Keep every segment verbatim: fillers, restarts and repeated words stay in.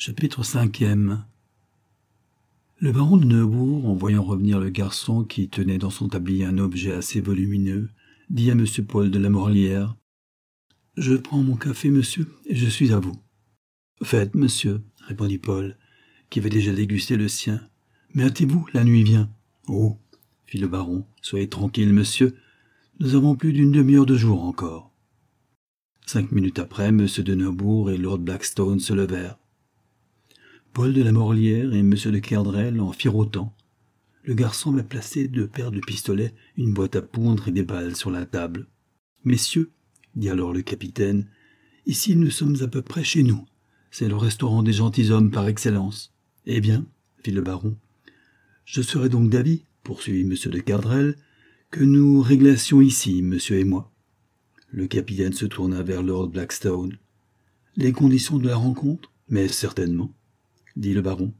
Chapitre cinquième. Le baron de Neubourg, en voyant revenir le garçon qui tenait dans son tablier un objet assez volumineux, dit à monsieur Paul de la Morlière : « Je prends mon café, monsieur, et je suis à vous. »« Faites, monsieur, » répondit Paul, qui avait déjà dégusté le sien. « Mais hâtez-vous, la nuit vient. »« Oh, » fit le baron, « soyez tranquille, monsieur, nous avons plus d'une demi-heure de jour encore. » Cinq minutes après, monsieur de Neubourg et lord Blackstone se levèrent. Paul de la Morlière et monsieur de Kerdrel en firent autant. Le garçon avait placé deux paires de pistolets, une boîte à poudre et des balles sur la table. « Messieurs, » dit alors le capitaine, « ici nous sommes à peu près chez nous. C'est le restaurant des gentilshommes par excellence. »« Eh bien, » fit le baron, « je serais donc d'avis, » poursuivit monsieur de Kerdrel, « que nous réglassions ici, monsieur et moi. » Le capitaine se tourna vers lord Blackstone. « Les conditions de la rencontre ? Mais certainement, » dit le baron.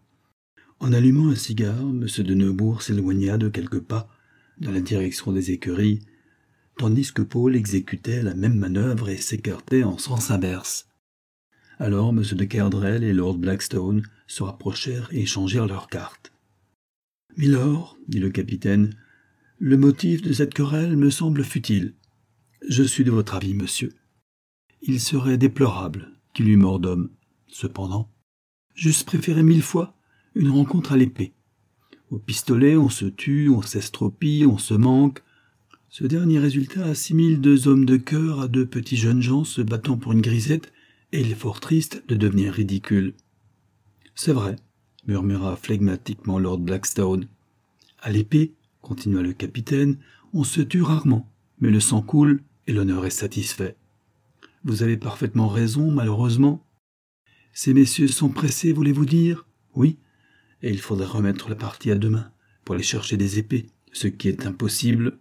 En allumant un cigare, M. de Neubourg s'éloigna de quelques pas dans la direction des écuries, tandis que Paul exécutait la même manœuvre et s'écartait en sens inverse. Alors M. de Kerdrel et lord Blackstone se rapprochèrent et échangèrent leurs cartes. « Milord, » dit le capitaine, « le motif de cette querelle me semble futile. Je suis de votre avis, monsieur. Il serait déplorable qu'il eût mort d'homme. Cependant, j'eusse préféré mille fois une rencontre à l'épée. Au pistolet, on se tue, on s'estropie, on se manque. Ce dernier résultat assimile deux hommes de cœur à deux petits jeunes gens se battant pour une grisette, et il est fort triste de devenir ridicule. »« C'est vrai, » murmura flegmatiquement lord Blackstone. « À l'épée, » continua le capitaine, « on se tue rarement, mais le sang coule et l'honneur est satisfait. Vous avez parfaitement raison, malheureusement. Ces messieurs sont pressés, voulez-vous dire ? Oui, et il faudrait remettre la partie à demain pour aller chercher des épées, ce qui est impossible.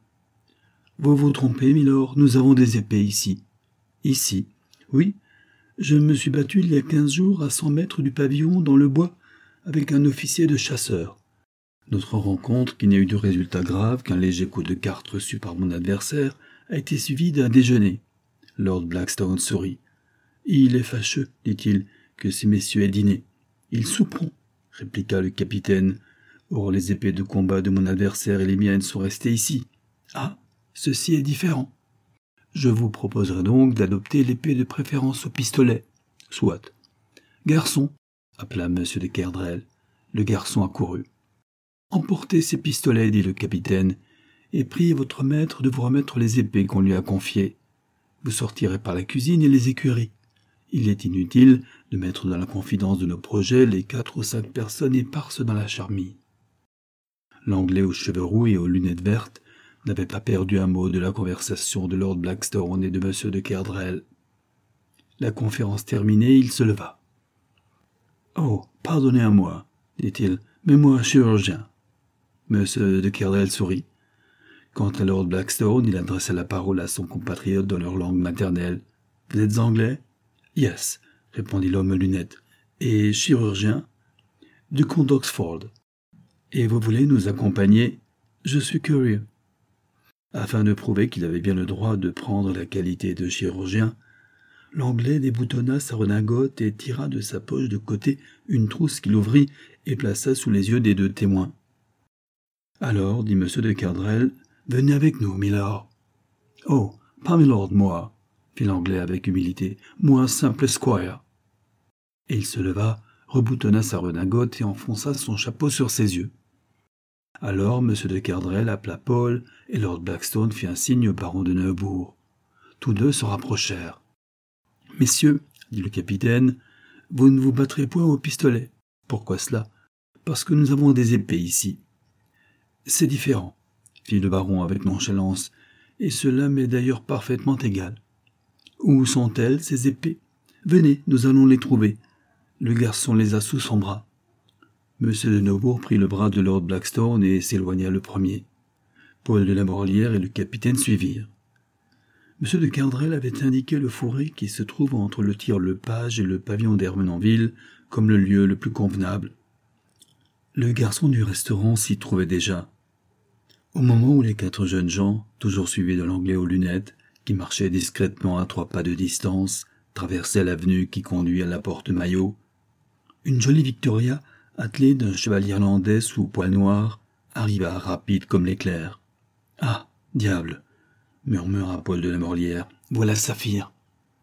Vous vous trompez, milord, nous avons des épées ici. Ici, oui, je me suis battu il y a quinze jours à cent mètres du pavillon dans le bois avec un officier de chasseurs. Notre rencontre, qui n'a eu de résultat grave qu'un léger coup de carte reçu par mon adversaire, a été suivie d'un déjeuner. Lord Blackstone sourit. Il est fâcheux, dit-il, que ces messieurs aient dîné. Ils souperont, répliqua le capitaine. Or les épées de combat de mon adversaire et les miennes sont restées ici. Ah, ceci est différent. Je vous proposerai donc d'adopter l'épée de préférence au pistolet. Soit. Garçon, appela M. de Kerdrel. Le garçon accourut. Emportez ces pistolets, dit le capitaine, et priez votre maître de vous remettre les épées qu'on lui a confiées. Vous sortirez par la cuisine et les écuries. Il est inutile de mettre dans la confidence de nos projets les quatre ou cinq personnes éparses dans la charmille. » L'Anglais aux cheveux roux et aux lunettes vertes n'avait pas perdu un mot de la conversation de lord Blackstone et de M. de Kerdrel. La conférence terminée, il se leva. « Oh, pardonnez-moi, dit-il, mais moi, chirurgien. » M. de Kerdrel sourit. Quant à lord Blackstone, il adressa la parole à son compatriote dans leur langue maternelle. « Vous êtes anglais ? » « Yes, » répondit l'homme aux lunettes. « Et chirurgien ? » ?»« Du comte d'Oxford. »« Et vous voulez nous accompagner ? » ?»« Je suis curieux. » Afin de prouver qu'il avait bien le droit de prendre la qualité de chirurgien, l'Anglais déboutonna sa redingote et tira de sa poche de côté une trousse qu'il ouvrit et plaça sous les yeux des deux témoins. « Alors, dit M. de Kerdrel, venez avec nous, milord. »« Oh, pas milord, moi, » fit l'Anglais avec humilité, « moi, simple squire. » Et il se leva, reboutonna sa redingote et enfonça son chapeau sur ses yeux. Alors M. de Kerdrel appela Paul et lord Blackstone fit un signe au baron de Neubourg. Tous deux se rapprochèrent. « Messieurs, dit le capitaine, vous ne vous battrez point au pistolet. Pourquoi cela ? Parce que nous avons des épées ici. »« C'est différent, fit le baron avec nonchalance, et cela m'est d'ailleurs parfaitement égal. Où sont-elles, ces épées ? Venez, nous allons les trouver. Le garçon les a sous son bras. » M. de Neubourg prit le bras de lord Blackstone et s'éloigna le premier. Paul de la Morlière et le capitaine suivirent. M. de Kerdrel avait indiqué le fourré qui se trouve entre le Tir-le-Page et le pavillon d'Ermenonville comme le lieu le plus convenable. Le garçon du restaurant s'y trouvait déjà. Au moment où les quatre jeunes gens, toujours suivis de l'Anglais aux lunettes, qui marchait discrètement à trois pas de distance, traversait l'avenue qui conduit à la porte Maillot, Une jolie Victoria, attelée d'un cheval irlandais sous poil noir, arriva rapide comme l'éclair. « Ah, diable !» murmura Paul de la Morlière. « Voilà Saphir !»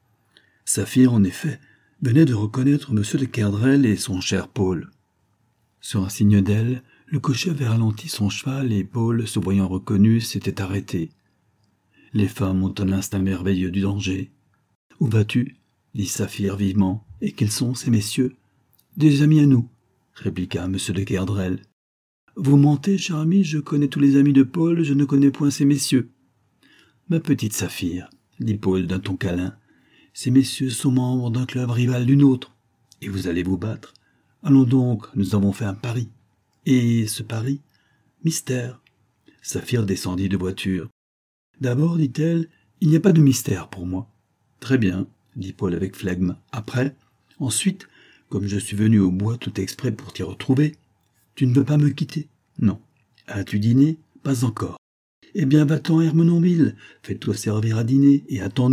Saphir, en effet, venait de reconnaître M. de Kerdrel et son cher Paul. Sur un signe d'aile, le cocher avait ralenti son cheval et Paul, se voyant reconnu, s'était arrêté. Les femmes ont un instinct merveilleux du danger. « Où vas-tu » dit Saphir vivement. « Et quels sont ces messieurs ?»« Des amis à nous, » répliqua M. de Kerdrel. « Vous mentez, cher ami, je connais tous les amis de Paul, je ne connais point ces messieurs. »« Ma petite Saphir, » dit Paul d'un ton câlin, « ces messieurs sont membres d'un club rival du nôtre, et vous allez vous battre. Allons donc, nous avons fait un pari. » Et ce pari ? Mystère. Saphir descendit de voiture. « D'abord, dit-elle, il n'y a pas de mystère pour moi. »« Très bien, » dit Paul avec flegme. « Après, ensuite, comme je suis venu au bois tout exprès pour t'y retrouver, tu ne veux pas me quitter ? Non. As-tu dîné ? Pas encore. Eh bien, va-t'en, Hermenonville, fais-toi servir à dîner et attends-nous. »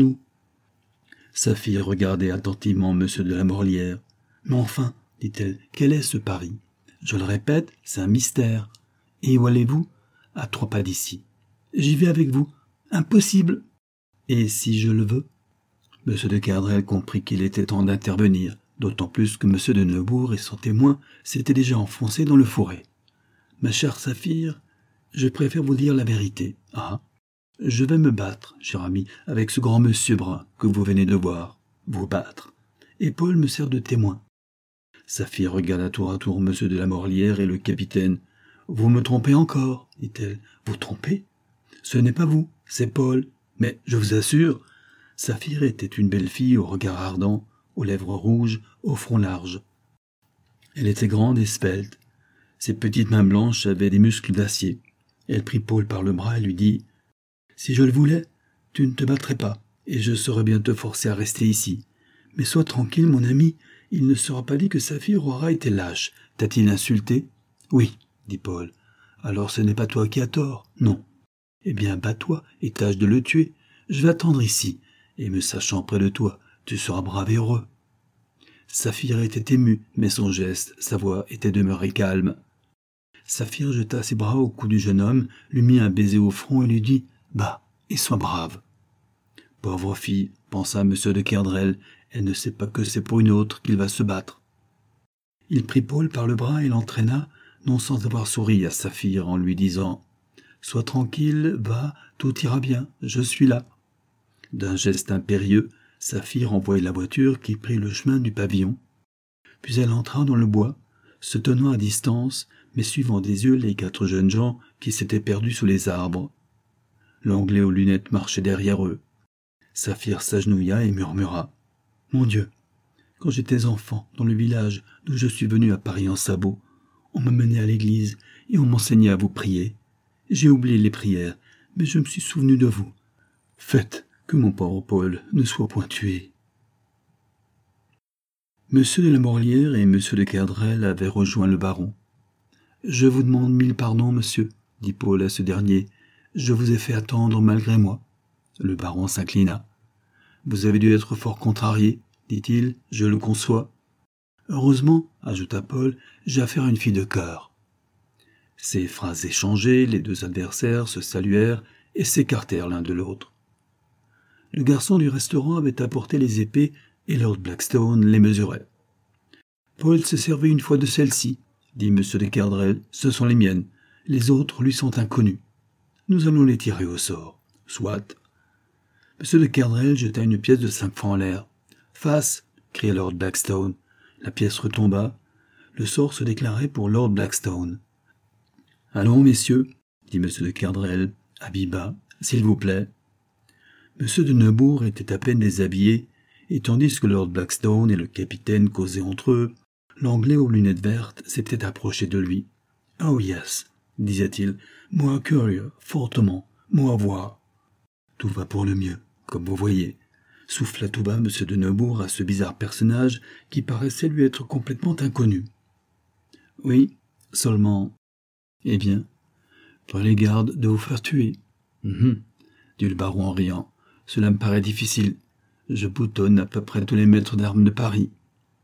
Saphir regardait attentivement M. de la Morlière. « Mais enfin, dit-elle, quel est ce pari ? Je le répète, c'est un mystère. Et où allez-vous ? À trois pas d'ici. J'y vais avec vous. Impossible. Et si je le veux ? M. de Kerdrel comprit qu'il était temps d'intervenir, d'autant plus que M. de Neubourg et son témoin s'étaient déjà enfoncés dans le fourré. Ma chère Saphir, je préfère vous dire la vérité. Ah, je vais me battre, cher ami, avec ce grand monsieur brun que vous venez de voir. Vous battre. Et Paul me sert de témoin. Saphir regarda tour à tour M. de la Morlière et le capitaine. « Vous me trompez encore, dit-elle. « Vous trompez ? Ce n'est pas vous, c'est Paul. Mais je vous assure, Saphir était une belle fille au regard ardent, aux lèvres rouges, au front large. Elle était grande et svelte. Ses petites mains blanches avaient des muscles d'acier. Elle prit Paul par le bras et lui dit « Si je le voulais, tu ne te battrais pas, et je saurais bien te forcer à rester ici. Mais sois tranquille, mon ami, il ne sera pas dit que Saphir aura été lâche. T'a-t-il insulté ? » ?»« Oui, » dit Paul. « Alors ce n'est pas toi qui as tort, non. Eh bien, bats-toi et tâche de le tuer. Je vais attendre ici, et me sachant près de toi, tu seras brave et heureux. » Saphir était ému, mais son geste, sa voix étaient demeurés calmes. Saphir jeta ses bras au cou du jeune homme, lui mit un baiser au front et lui dit « Bah, et sois brave. » Pauvre fille, pensa M. de Kerdrel, elle ne sait pas que c'est pour une autre qu'il va se battre. Il prit Paul par le bras et l'entraîna, non sans avoir souri à Saphir en lui disant « Sois tranquille, va, tout ira bien, je suis là. » D'un geste impérieux, Saphir envoya la voiture qui prit le chemin du pavillon. Puis elle entra dans le bois, se tenant à distance, mais suivant des yeux les quatre jeunes gens qui s'étaient perdus sous les arbres. L'Anglais aux lunettes marchait derrière eux. Saphir s'agenouilla et murmura « Mon Dieu, quand j'étais enfant, dans le village d'où je suis venu à Paris en sabot, on m'a mené à l'église et on m'enseignait à vous prier. J'ai oublié les prières, mais je me suis souvenu de vous. Faites que mon pauvre Paul ne soit point tué. » Monsieur de la Morlière et Monsieur de Kerdrel avaient rejoint le baron. « Je vous demande mille pardons, monsieur, » dit Paul à ce dernier. « Je vous ai fait attendre malgré moi. » Le baron s'inclina. « Vous avez dû être fort contrarié, dit-il, je le conçois. »« Heureusement, » ajouta Paul, « j'ai affaire à une fille de cœur. » Ces phrases échangées, les deux adversaires se saluèrent et s'écartèrent l'un de l'autre. Le garçon du restaurant avait apporté les épées et Lord Blackstone les mesurait. « Paul se servait une fois de celles-ci, » dit M. de Kerdrel, « ce sont les miennes. Les autres lui sont inconnus. Nous allons les tirer au sort. »« Soit. » M. de Kerdrel jeta une pièce de cinq francs en l'air. « Face !» cria Lord Blackstone. La pièce retomba. Le sort se déclarait pour Lord Blackstone. « Allons, messieurs, » dit M. de Kerdrel, habit bas, « s'il vous plaît. » M. de Neubourg était à peine déshabillé, et tandis que Lord Blackstone et le capitaine causaient entre eux, l'Anglais aux lunettes vertes s'était approché de lui. « Oh yes !» disait-il, « moi curieux, fortement, moi voir. »« Tout va pour le mieux, comme vous voyez. » souffla tout bas M. de Neubourg à ce bizarre personnage qui paraissait lui être complètement inconnu. « Oui, seulement... » « Eh bien, prenez garde de vous faire tuer. Mm-hmm, » dit le baron en riant. « Cela me paraît difficile. Je boutonne à peu près tous les maîtres d'armes de Paris. »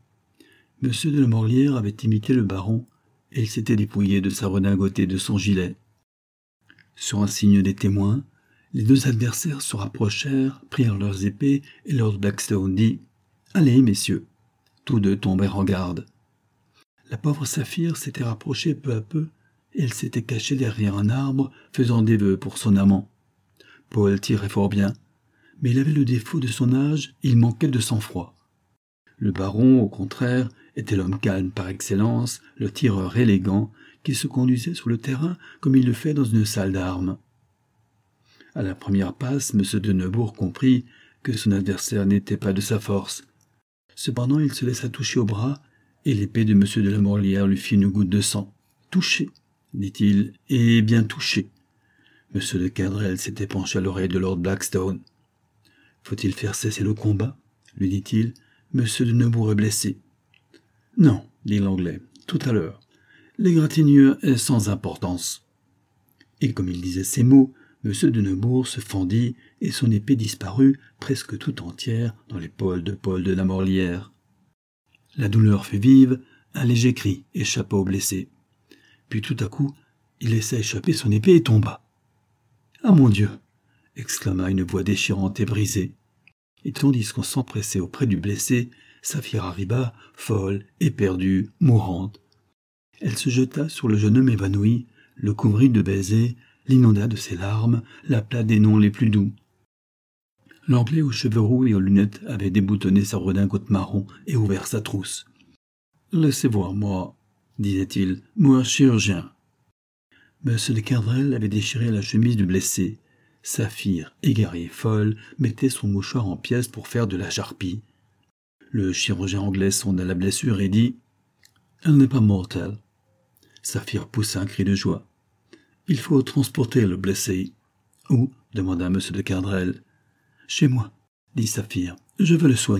Monsieur de la Morlière avait imité le baron, et il s'était dépouillé de sa redingote et de son gilet. Sur un signe des témoins, les deux adversaires se rapprochèrent, prirent leurs épées, et Lord Blackstone dit « Allez, messieurs !» Tous deux tombèrent en garde. La pauvre Saphir s'était rapprochée peu à peu, et elle s'était cachée derrière un arbre, faisant des vœux pour son amant. Paul tirait fort bien, mais il avait le défaut de son âge, il manquait de sang-froid. Le baron, au contraire, était l'homme calme par excellence, le tireur élégant, qui se conduisait sur le terrain comme il le fait dans une salle d'armes. À la première passe, M. de Neubourg comprit que son adversaire n'était pas de sa force. Cependant, il se laissa toucher au bras, et l'épée de M. de la Morlière lui fit une goutte de sang. « Touché !» dit-il, « et bien touché !» M. de Quadrelle s'était penché à l'oreille de Lord Blackstone. « Faut-il faire cesser le combat ?» lui dit-il. « M. de Neubourg est blessé. »« Non, » dit l'Anglais, « tout à l'heure. L'égratignure est sans importance. » Et comme il disait ces mots, M. de Neubourg se fendit et son épée disparut presque tout entière dans l'épaule de Paul de la Morlière. La douleur fut vive, un léger cri échappa au blessé. Puis tout à coup, il laissa échapper son épée et tomba. « Ah mon Dieu !» exclama une voix déchirante et brisée. Et tandis qu'on s'empressait auprès du blessé, Saphir arriva, folle, éperdue, mourante. Elle se jeta sur le jeune homme évanoui, le couvrit de baisers, l'inonda de ses larmes, l'appela des noms les plus doux. L'Anglais aux cheveux roux et aux lunettes avait déboutonné sa redingote marron et ouvert sa trousse. « Laissez voir, moi, » disait-il, « moi, chirurgien. » Monsieur de Quadrelle avait déchiré la chemise du blessé. Saphir, égarée et folle, mettait son mouchoir en pièces pour faire de la charpie. Le chirurgien anglais sonda la blessure et dit « Elle n'est pas mortelle. » Saphir poussa un cri de joie. « Il faut transporter le blessé. »« Où ?» demanda M. de Quadrelle. « Chez moi, » dit Saphir. « Je veux le soigner. »«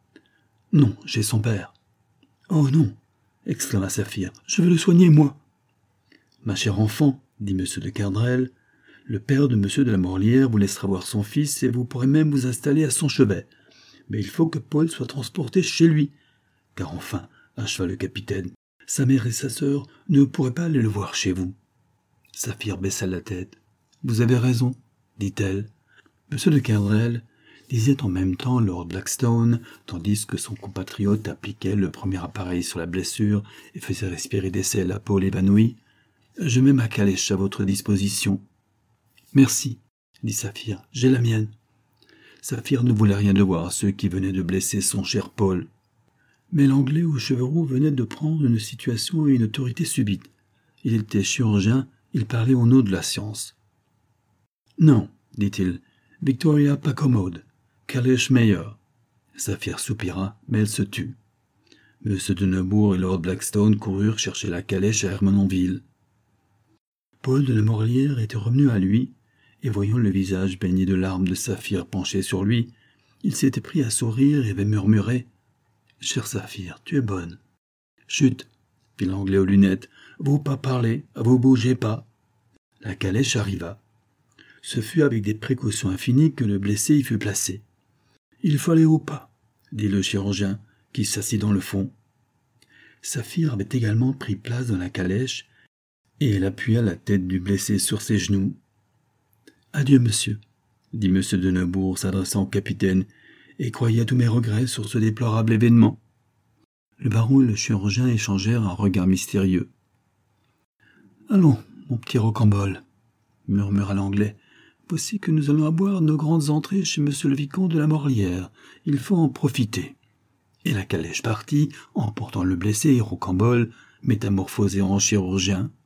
Non, chez son père. »« Oh non !» exclama Saphir. « Je veux le soigner, moi. »« Ma chère enfant, » dit M. de Quadrelle, « le père de M. de la Morlière vous laissera voir son fils et vous pourrez même vous installer à son chevet. Mais il faut que Paul soit transporté chez lui. Car enfin, acheva le capitaine, sa mère et sa sœur ne pourraient pas aller le voir chez vous. » Saphir baissa la tête. « Vous avez raison, » dit-elle. M. de Quadrelle disait en même temps Lord Blackstone, tandis que son compatriote appliquait le premier appareil sur la blessure et faisait respirer des sels à Paul évanoui. « Je mets ma calèche à votre disposition. »« Merci, » dit Saphir, « j'ai la mienne. » Saphir ne voulait rien devoir à ceux qui venaient de blesser son cher Paul. Mais l'Anglais aux cheveux roux venait de prendre une situation et une autorité subite. Il était chirurgien, il parlait au nom de la science. « Non, » dit-il, « Victoria pas commode, calèche meilleure. » Saphir soupira, mais elle se tut. M. de Neubourg et Lord Blackstone coururent chercher la calèche à Ermenonville. Paul de la Morlière était revenu à lui, et voyant le visage baigné de larmes de Saphir penché sur lui, il s'était pris à sourire et avait murmuré « Cher Saphir, tu es bonne. »« Chut !» fit l'Anglais aux lunettes. « Vous pas parler, vous bougez pas. » La calèche arriva. Ce fut avec des précautions infinies que le blessé y fut placé. « Il fallait au pas, » dit le chirurgien, qui s'assit dans le fond. Saphir avait également pris place dans la calèche, et elle appuya la tête du blessé sur ses genoux. « Adieu, monsieur, » dit M. de Neubourg s'adressant au capitaine, et croyez à tous mes regrets sur ce déplorable événement. Le baron et le chirurgien échangèrent un regard mystérieux. « Allons, mon petit rocambole, » murmura l'Anglais, « voici que nous allons avoir nos grandes entrées chez monsieur le vicomte de la Morlière. Il faut en profiter. » Et la calèche partit, emportant le blessé et rocambole, métamorphosé en chirurgien.